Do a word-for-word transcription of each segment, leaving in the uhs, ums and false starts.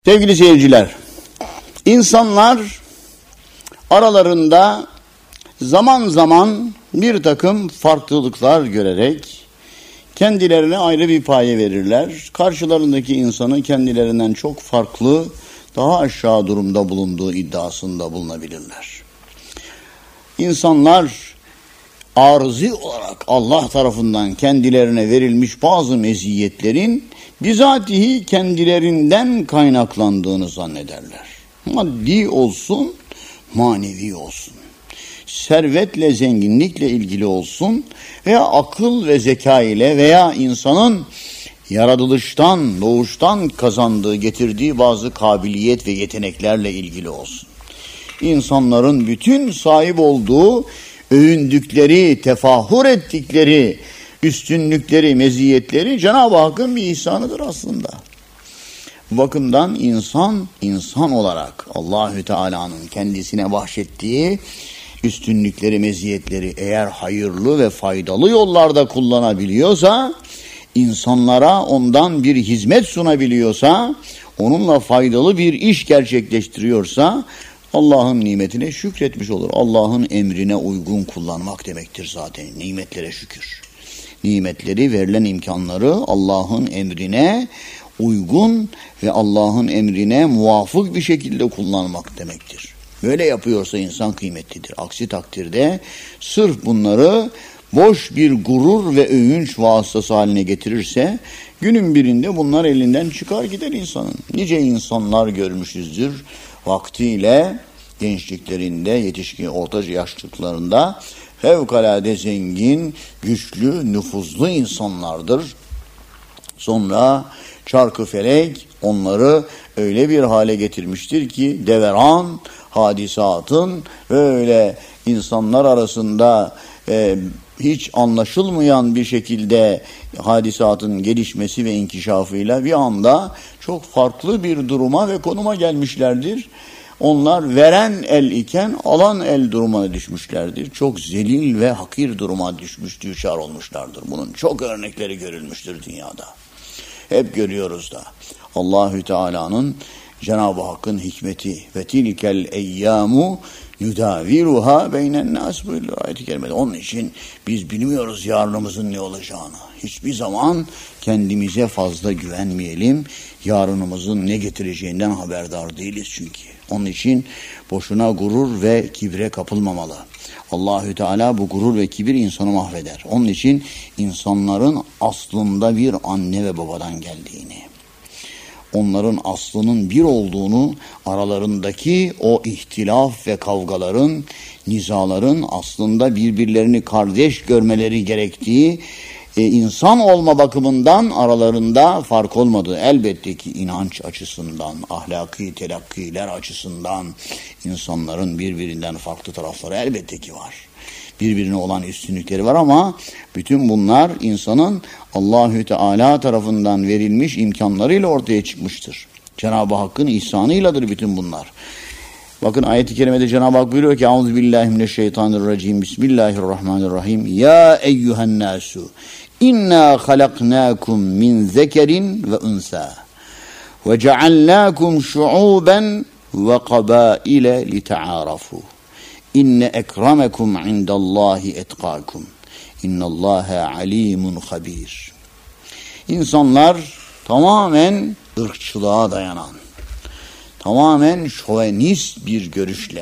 Sevgili seyirciler, insanlar aralarında zaman zaman bir takım farklılıklar görerek kendilerine ayrı bir paye verirler. Karşılarındaki insanı kendilerinden çok farklı, daha aşağı durumda bulunduğu iddiasında bulunabilirler. İnsanlar arızi olarak Allah tarafından kendilerine verilmiş bazı meziyetlerin bizatihi kendilerinden kaynaklandığını zannederler. Maddi olsun, manevi olsun. Servetle, zenginlikle ilgili olsun veya akıl ve zeka ile veya insanın yaratılıştan, doğuştan kazandığı, getirdiği bazı kabiliyet ve yeteneklerle ilgili olsun. İnsanların bütün sahip olduğu, övündükleri, tefahür ettikleri üstünlükleri, meziyetleri Cenab-ı Hakk'ın bir ihsanıdır aslında. Bu bakımdan insan, insan olarak Allahü Teala'nın kendisine bahşettiği üstünlükleri, meziyetleri eğer hayırlı ve faydalı yollarda kullanabiliyorsa, insanlara ondan bir hizmet sunabiliyorsa, onunla faydalı bir iş gerçekleştiriyorsa, Allah'ın nimetine şükretmiş olur. Allah'ın emrine uygun kullanmak demektir zaten. Nimetlere şükür. Nimetleri, verilen imkanları Allah'ın emrine uygun ve Allah'ın emrine muvafık bir şekilde kullanmak demektir. Böyle yapıyorsa insan kıymetlidir. Aksi takdirde sırf bunları boş bir gurur ve övünç vasıtası haline getirirse günün birinde bunlar elinden çıkar gider insanın. Nice insanlar görmüşüzdür vaktiyle gençliklerinde, yetişkin orta yaşlılıklarında fevkalade zengin, güçlü, nüfuzlu insanlardır. Sonra çarkıfelek onları öyle bir hale getirmiştir ki deveran, hadisatın öyle insanlar arasında e, hiç anlaşılmayan bir şekilde hadisatın gelişmesi ve inkişafıyla bir anda çok farklı bir duruma ve konuma gelmişlerdir. Onlar veren el iken alan el durumuna düşmüşlerdir. Çok zelil ve hakir duruma düşmüş, düşar olmuşlardır. Bunun çok örnekleri görülmüştür dünyada. Hep görüyoruz da. Allahü Teala'nın, Cenab-ı Hakk'ın hikmeti ve tilkel eyyamu yudaviruha beynen nas buyuruyor ayet-i kerimede. Onun için biz bilmiyoruz yarınımızın ne olacağını. Hiçbir zaman kendimize fazla güvenmeyelim. Yarınımızın ne getireceğinden haberdar değiliz çünkü. Onun için boşuna gurur ve kibre kapılmamalı. Allahü Teala bu gurur ve kibir insanı mahveder. Onun için insanların aslında bir anne ve babadan geldiğini, onların aslının bir olduğunu, aralarındaki o ihtilaf ve kavgaların, nizaların aslında birbirlerini kardeş görmeleri gerektiği, e, insan olma bakımından aralarında fark olmadığı, elbette ki inanç açısından, ahlaki telakkiler açısından insanların birbirinden farklı tarafları elbette ki var. Birbirine olan üstünlükleri var ama bütün bunlar insanın Allahü Teala tarafından verilmiş imkanlarıyla ortaya çıkmıştır. Cenab-ı Hakk'ın ihsanıyladır bütün bunlar. Bakın ayet-i kerimede Cenab-ı Hak buyuruyor ki Euzubillahimineşşeytanirracim Bismillahirrahmanirrahim Ya eyyühen nasu inna halaknakum min zekerin ve unsa ve cealnakum şuuben ve kabaile lite'arafu İnne ekremekum indallahi etkakum. İnnallâhe alimun habir. İnsanlar tamamen ırkçılığa dayanan, tamamen şovenist bir görüşle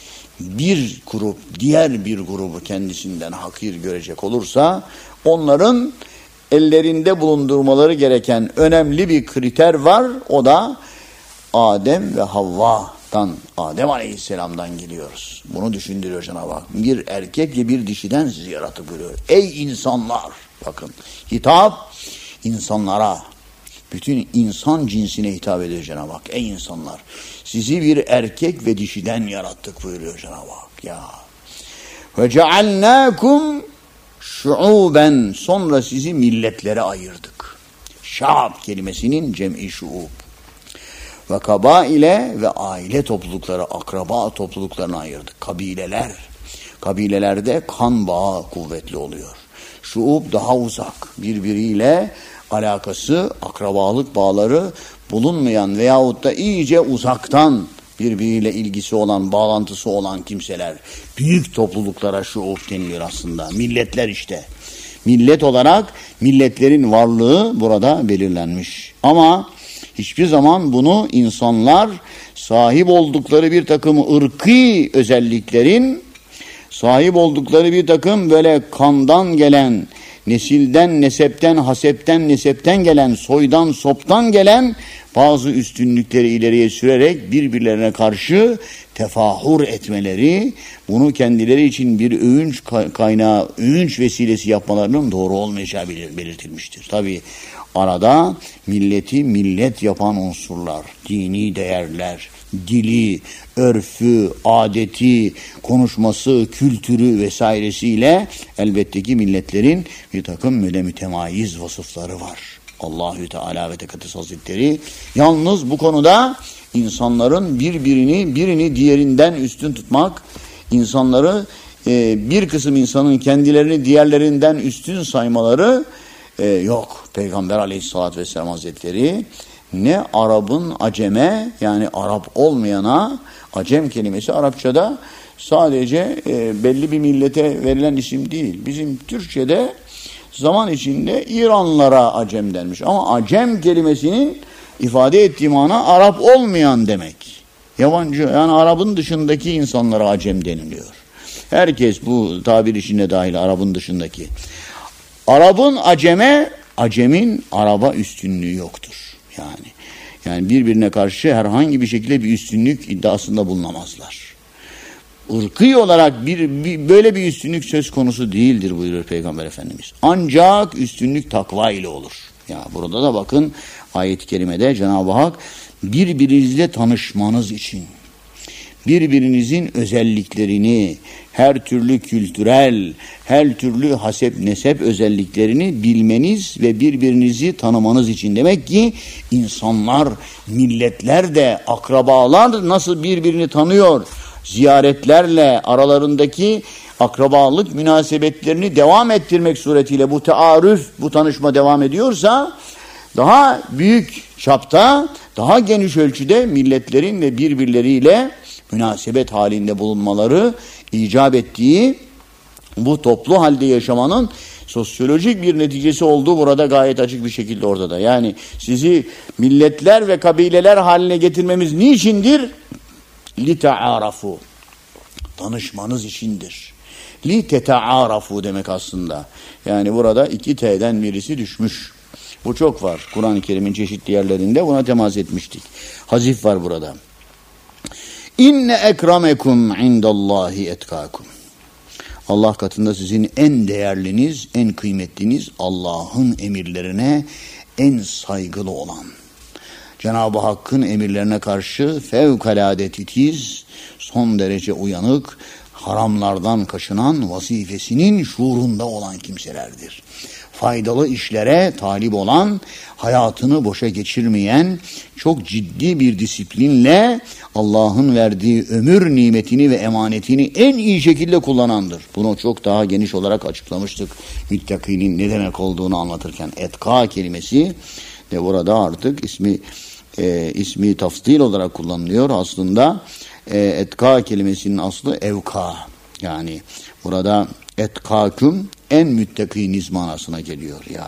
bir grup diğer bir grubu kendisinden hakir görecek olursa onların ellerinde bulundurmaları gereken önemli bir kriter var. O da Adem ve Havva'dan, Adem Aleyhisselam'dan geliyoruz. Bunu düşündürüyor Cenab-ı Hak. Bir erkek ve bir dişiden sizi yarattı buyuruyor. Ey insanlar! Bakın hitap insanlara, bütün insan cinsine hitap ediyor Cenab-ı Hak. Ey insanlar! Sizi bir erkek ve dişiden yarattık buyuruyor Cenab-ı Hak. Ya. Ve cealnâkum şuuben, sonra sizi milletlere ayırdık. Şa'b kelimesinin cem'i şuub. Ve kabaile ve aile toplulukları, akraba topluluklarına ayırdık. Kabileler. Kabilelerde kan bağı kuvvetli oluyor. Şuub daha uzak. Birbiriyle alakası, akrabalık bağları bulunmayan veyahut da iyice uzaktan birbiriyle ilgisi olan, bağlantısı olan kimseler. Büyük topluluklara şuub deniliyor aslında. Milletler işte. Millet olarak milletlerin varlığı burada belirlenmiş. Ama hiçbir zaman bunu insanlar sahip oldukları bir takım ırkî özelliklerin, sahip oldukları bir takım böyle kandan gelen, nesilden, nesepten, hasepten, nesepten gelen, soydan, soptan gelen bazı üstünlükleri ileriye sürerek birbirlerine karşı tefahur etmeleri, bunu kendileri için bir övünç kaynağı, övünç vesilesi yapmalarının doğru olmayacağı belirtilmiştir. Tabii arada milleti millet yapan unsurlar, dini değerler, dili, örfü, adeti, konuşması, kültürü vesairesiyle elbette ki milletlerin bir takım böyle mütemayiz vasıfları var. Allahü Teala ve Tekaddes Hazretleri yalnız bu konuda insanların birbirini birini diğerinden üstün tutmak, insanları e, bir kısım insanın kendilerini diğerlerinden üstün saymaları e, yok. Peygamber Aleyhisselatü Vesselam Hazretleri ne Arap'ın aceme, yani Arap olmayana, acem kelimesi Arapçada sadece e, belli bir millete verilen isim değil. Bizim Türkçe'de zaman içinde İranlılara acem denmiş. Ama acem kelimesinin ifade ettiği mana Arap olmayan demek. Yabancı, yani Arap'ın dışındaki insanlara acem deniliyor. Herkes bu tabir içinde dahil, Arap'ın dışındaki. Arap'ın aceme, acemin Arap'a üstünlüğü yoktur. Yani yani birbirine karşı herhangi bir şekilde bir üstünlük iddiasında bulunamazlar. Irkî olarak bir, bir böyle bir üstünlük söz konusu değildir buyuruyor Peygamber Efendimiz. Ancak üstünlük takva ile olur. Ya burada da bakın ayet-i kerimede Cenab-ı Hak birbirinizle tanışmanız için, birbirinizin özelliklerini, her türlü kültürel, her türlü hasep nesep özelliklerini bilmeniz ve birbirinizi tanımanız için. Demek ki insanlar, milletler de, akrabalar nasıl birbirini tanıyor, ziyaretlerle aralarındaki akrabalık münasebetlerini devam ettirmek suretiyle bu tearüf, bu tanışma devam ediyorsa, daha büyük çapta, daha geniş ölçüde milletlerin ve birbirleriyle münasebet halinde bulunmaları icap ettiği bu toplu halde yaşamanın sosyolojik bir neticesi olduğu burada gayet açık bir şekilde ortada. Yani sizi milletler ve kabileler haline getirmemiz niçindir? لِتَعَارَفُوا Tanışmanız içindir. لِتَتَعَارَفُوا demek aslında. Yani burada iki T'den birisi düşmüş. Bu çok var. Kur'an-ı Kerim'in çeşitli yerlerinde buna temas etmiştik. Hazif var burada. İnne ekremekum indallahi etkakum. Allah katında sizin en değerliniz, en kıymetliniz, Allah'ın emirlerine en saygılı olan, Cenab-ı Hakk'ın emirlerine karşı fevkalade titiz, son derece uyanık, haramlardan kaçınan, vazifesinin şuurunda olan kimselerdir. Faydalı işlere talip olan, hayatını boşa geçirmeyen, çok ciddi bir disiplinle Allah'ın verdiği ömür nimetini ve emanetini en iyi şekilde kullanandır. Bunu çok daha geniş olarak açıklamıştık. Müttakinin ne demek olduğunu anlatırken. Etka kelimesi de burada artık ismi e, ismi tafsil olarak kullanılıyor. Aslında e, etka kelimesinin aslı evka. Yani burada etkaküm en müttakiniz manasına geliyor ya.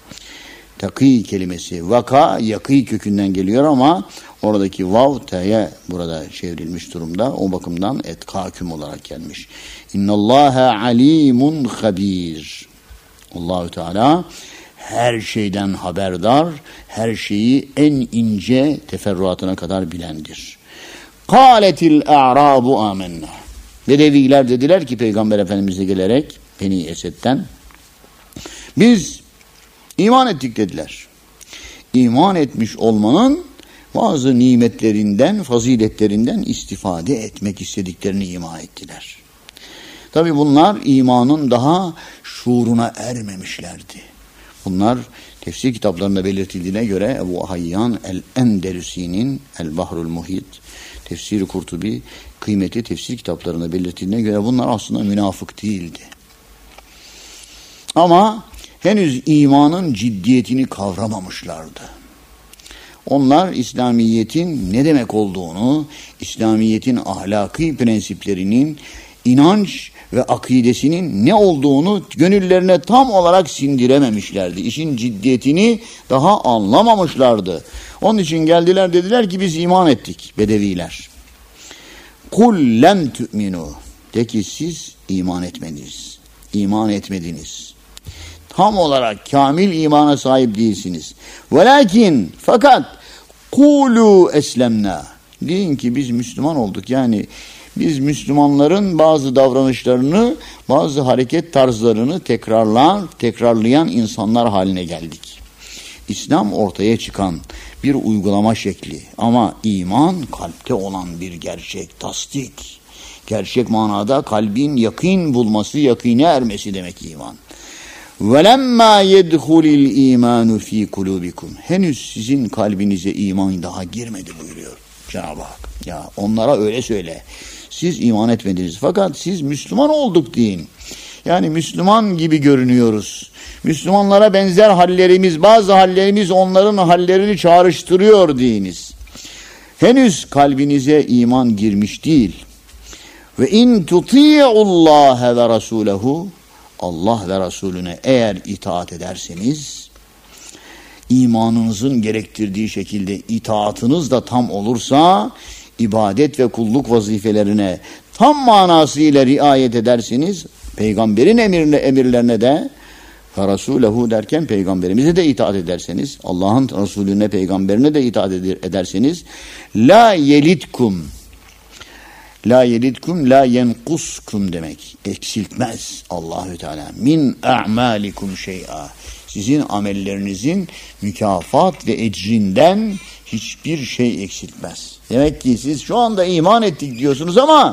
Takî kelimesi vaka, yakî kökünden geliyor ama oradaki vav t'ye burada çevrilmiş durumda. O bakımdan etkâküm olarak gelmiş. İnnallâhe alîmun habîr. Allahü Teala her şeyden haberdar, her şeyi en ince teferruatına kadar bilendir. Kâletil a'râbu âmennâ. Bedeviler dediler ki Peygamber Efendimiz'e gelerek Beni Esed'den, biz iman ettik dediler. İman etmiş olmanın bazı nimetlerinden, faziletlerinden istifade etmek istediklerini ima ettiler. Tabi bunlar imanın daha şuuruna ermemişlerdi. Bunlar tefsir kitaplarında belirtildiğine göre Ebu Hayyan el-Endelusi'nin El-Bahrul Muhit, Tefsir-i Kurtubi, kıymeti tefsir kitaplarında belirtildiğine göre bunlar aslında münafık değildi. Ama henüz imanın ciddiyetini kavramamışlardı. Onlar İslamiyet'in ne demek olduğunu, İslamiyet'in ahlaki prensiplerinin, inanç ve akidesinin ne olduğunu gönüllerine tam olarak sindirememişlerdi. İşin ciddiyetini daha anlamamışlardı. Onun için geldiler, dediler ki biz iman ettik, Bedeviler. Kul lem tu'minu. De ki siz iman etmediniz. İman etmediniz. Tam olarak kamil imana sahip değilsiniz. Velakin fakat kulu eslemna. Deyin ki biz Müslüman olduk. Yani biz Müslümanların bazı davranışlarını, bazı hareket tarzlarını tekrarlar, tekrarlayan insanlar haline geldik. İslam ortaya çıkan bir uygulama şekli ama iman kalpte olan bir gerçek, tasdik. Gerçek manada kalbin yakin bulması, yakine ermesi demek iman. وَلَمَّا يَدْخُلِ الْا۪يمَانُ ف۪ي قُلُوبِكُمْ. Henüz sizin kalbinize iman daha girmedi buyuruyor Cenab-ı Hak. Ya onlara öyle söyle. Siz iman etmediniz fakat siz Müslüman olduk deyin. Yani Müslüman gibi görünüyoruz. Müslümanlara benzer hallerimiz, bazı hallerimiz onların hallerini çağrıştırıyor deyiniz. Henüz kalbinize iman girmiş değil. Ve in tuti'ullaha ve rasulehu. Allah ve Resulüne eğer itaat ederseniz, imanınızın gerektirdiği şekilde itaatınız da tam olursa, ibadet ve kulluk vazifelerine tam manasıyla riayet ederseniz, peygamberin emirine, emirlerine de ve Resulehu derken peygamberimize de itaat ederseniz, Allah'ın Resulüne, peygamberine de itaat ederseniz, la yelitkum. La yelidkum la yenkuskum demek. Eksiltmez Allahü Teala. Min a'malikum şey'a. Sizin amellerinizin mükafat ve ecrinden hiçbir şey eksiltmez. Demek ki siz şu anda iman ettik diyorsunuz ama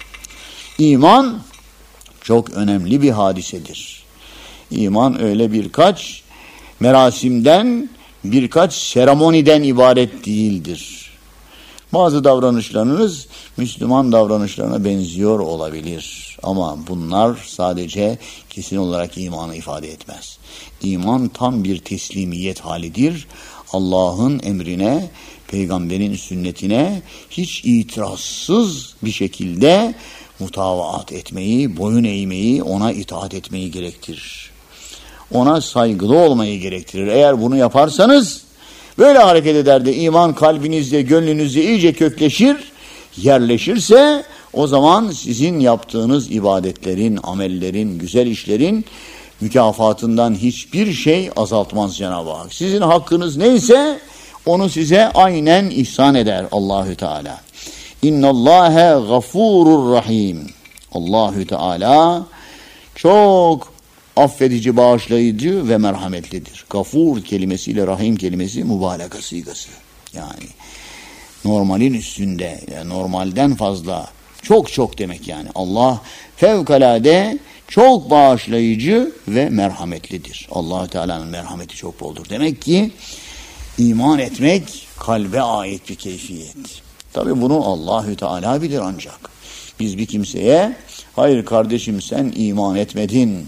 iman çok önemli bir hadisedir. İman öyle birkaç merasimden, birkaç seremoniden ibaret değildir. Bazı davranışlarınız Müslüman davranışlarına benziyor olabilir. Ama bunlar sadece kesin olarak imanı ifade etmez. İman tam bir teslimiyet halidir. Allah'ın emrine, peygamberin sünnetine hiç itirazsız bir şekilde mutavaat etmeyi, boyun eğmeyi, ona itaat etmeyi gerektirir. Ona saygılı olmayı gerektirir. Eğer bunu yaparsanız, böyle hareket eder de iman kalbinizde, gönlünüzde iyice kökleşir, yerleşirse o zaman sizin yaptığınız ibadetlerin, amellerin, güzel işlerin mükafatından hiçbir şey azaltmaz Cenab-ı Hak. Sizin hakkınız neyse onu size aynen ihsan eder Allahü Teala. İnnallâhe gafurur rahim. Allahü Teala çok affedici, bağışlayıcı ve merhametlidir. Gafur kelimesiyle rahim kelimesi mübalağa sigası. Yani normalin üstünde, yani normalden fazla, çok çok demek yani. Allah fevkalade çok bağışlayıcı ve merhametlidir. Allah Teala'nın merhameti çok boldur. Demek ki iman etmek kalbe ait bir keyfiyet. Tabii bunu Allahü Teala bilir ancak. Biz bir kimseye, hayır kardeşim sen iman etmedin,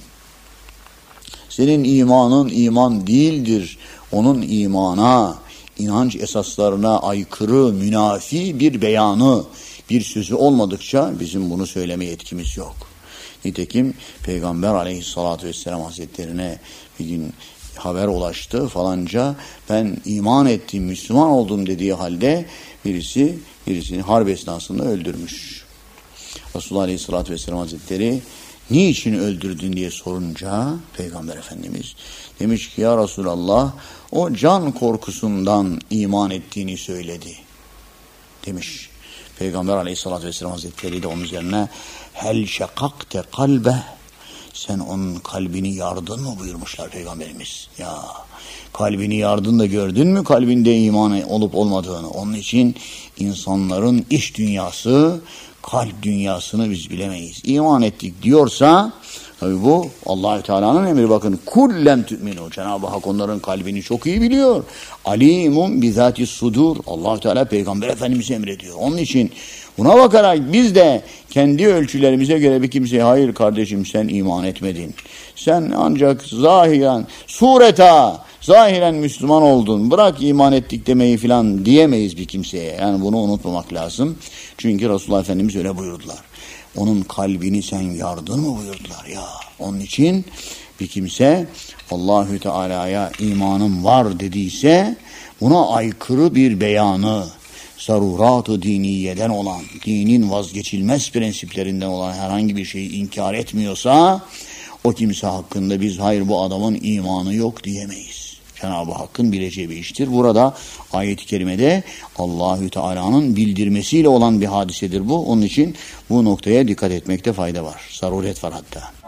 senin imanın iman değildir, onun imana, inanç esaslarına aykırı, münafi bir beyanı, bir sözü olmadıkça bizim bunu söyleme yetkimiz yok. Nitekim Peygamber aleyhissalatü vesselam hazretlerine bir gün haber ulaştı falanca, ben iman ettim, Müslüman oldum dediği halde birisi birisini harp esnasında öldürmüş. Resulullah aleyhissalatü vesselam hazretleri niçin öldürdün diye sorunca Peygamber Efendimiz demiş ki ya Resulallah o can korkusundan iman ettiğini söyledi demiş. Peygamber Aleyhisselatü Vesselam Hazretleri de onun üzerine hel şakakte kalbe, sen onun kalbini yardın mı buyurmuşlar Peygamberimiz. Ya kalbini yardın da gördün mü kalbinde iman olup olmadığını. Onun için insanların iç dünyası kalp dünyasını biz bilemeyiz. İman ettik diyorsa tabi bu Allah-u Teala'nın emri. Bakın kullem tü'minu. Cenab-ı Hak onların kalbini çok iyi biliyor. Alimun bizati sudur. Allah-u Teala Peygamber Efendimiz'e emrediyor. Onun için buna bakarak biz de kendi ölçülerimize göre bir kimseye hayır kardeşim sen iman etmedin. Sen ancak zahiren sureta zahiren Müslüman oldun. Bırak iman ettik demeyi falan diyemeyiz bir kimseye. Yani bunu unutmamak lazım. Çünkü Resulullah Efendimiz öyle buyurdular. Onun kalbini sen yardın mı buyurdular ya. Onun için bir kimse Allahü Teala'ya imanım var dediyse buna aykırı bir beyanı, zarurat-ı diniyeden olan, dinin vazgeçilmez prensiplerinden olan herhangi bir şeyi inkar etmiyorsa o kimse hakkında biz hayır bu adamın imanı yok diyemeyiz. Cenab-ı Hakk'ın bileceği bir iştir. Burada ayet-i kerimede Allahü Teala'nın bildirmesiyle olan bir hadisedir bu. Onun için bu noktaya dikkat etmekte fayda var. Zaruret var hatta.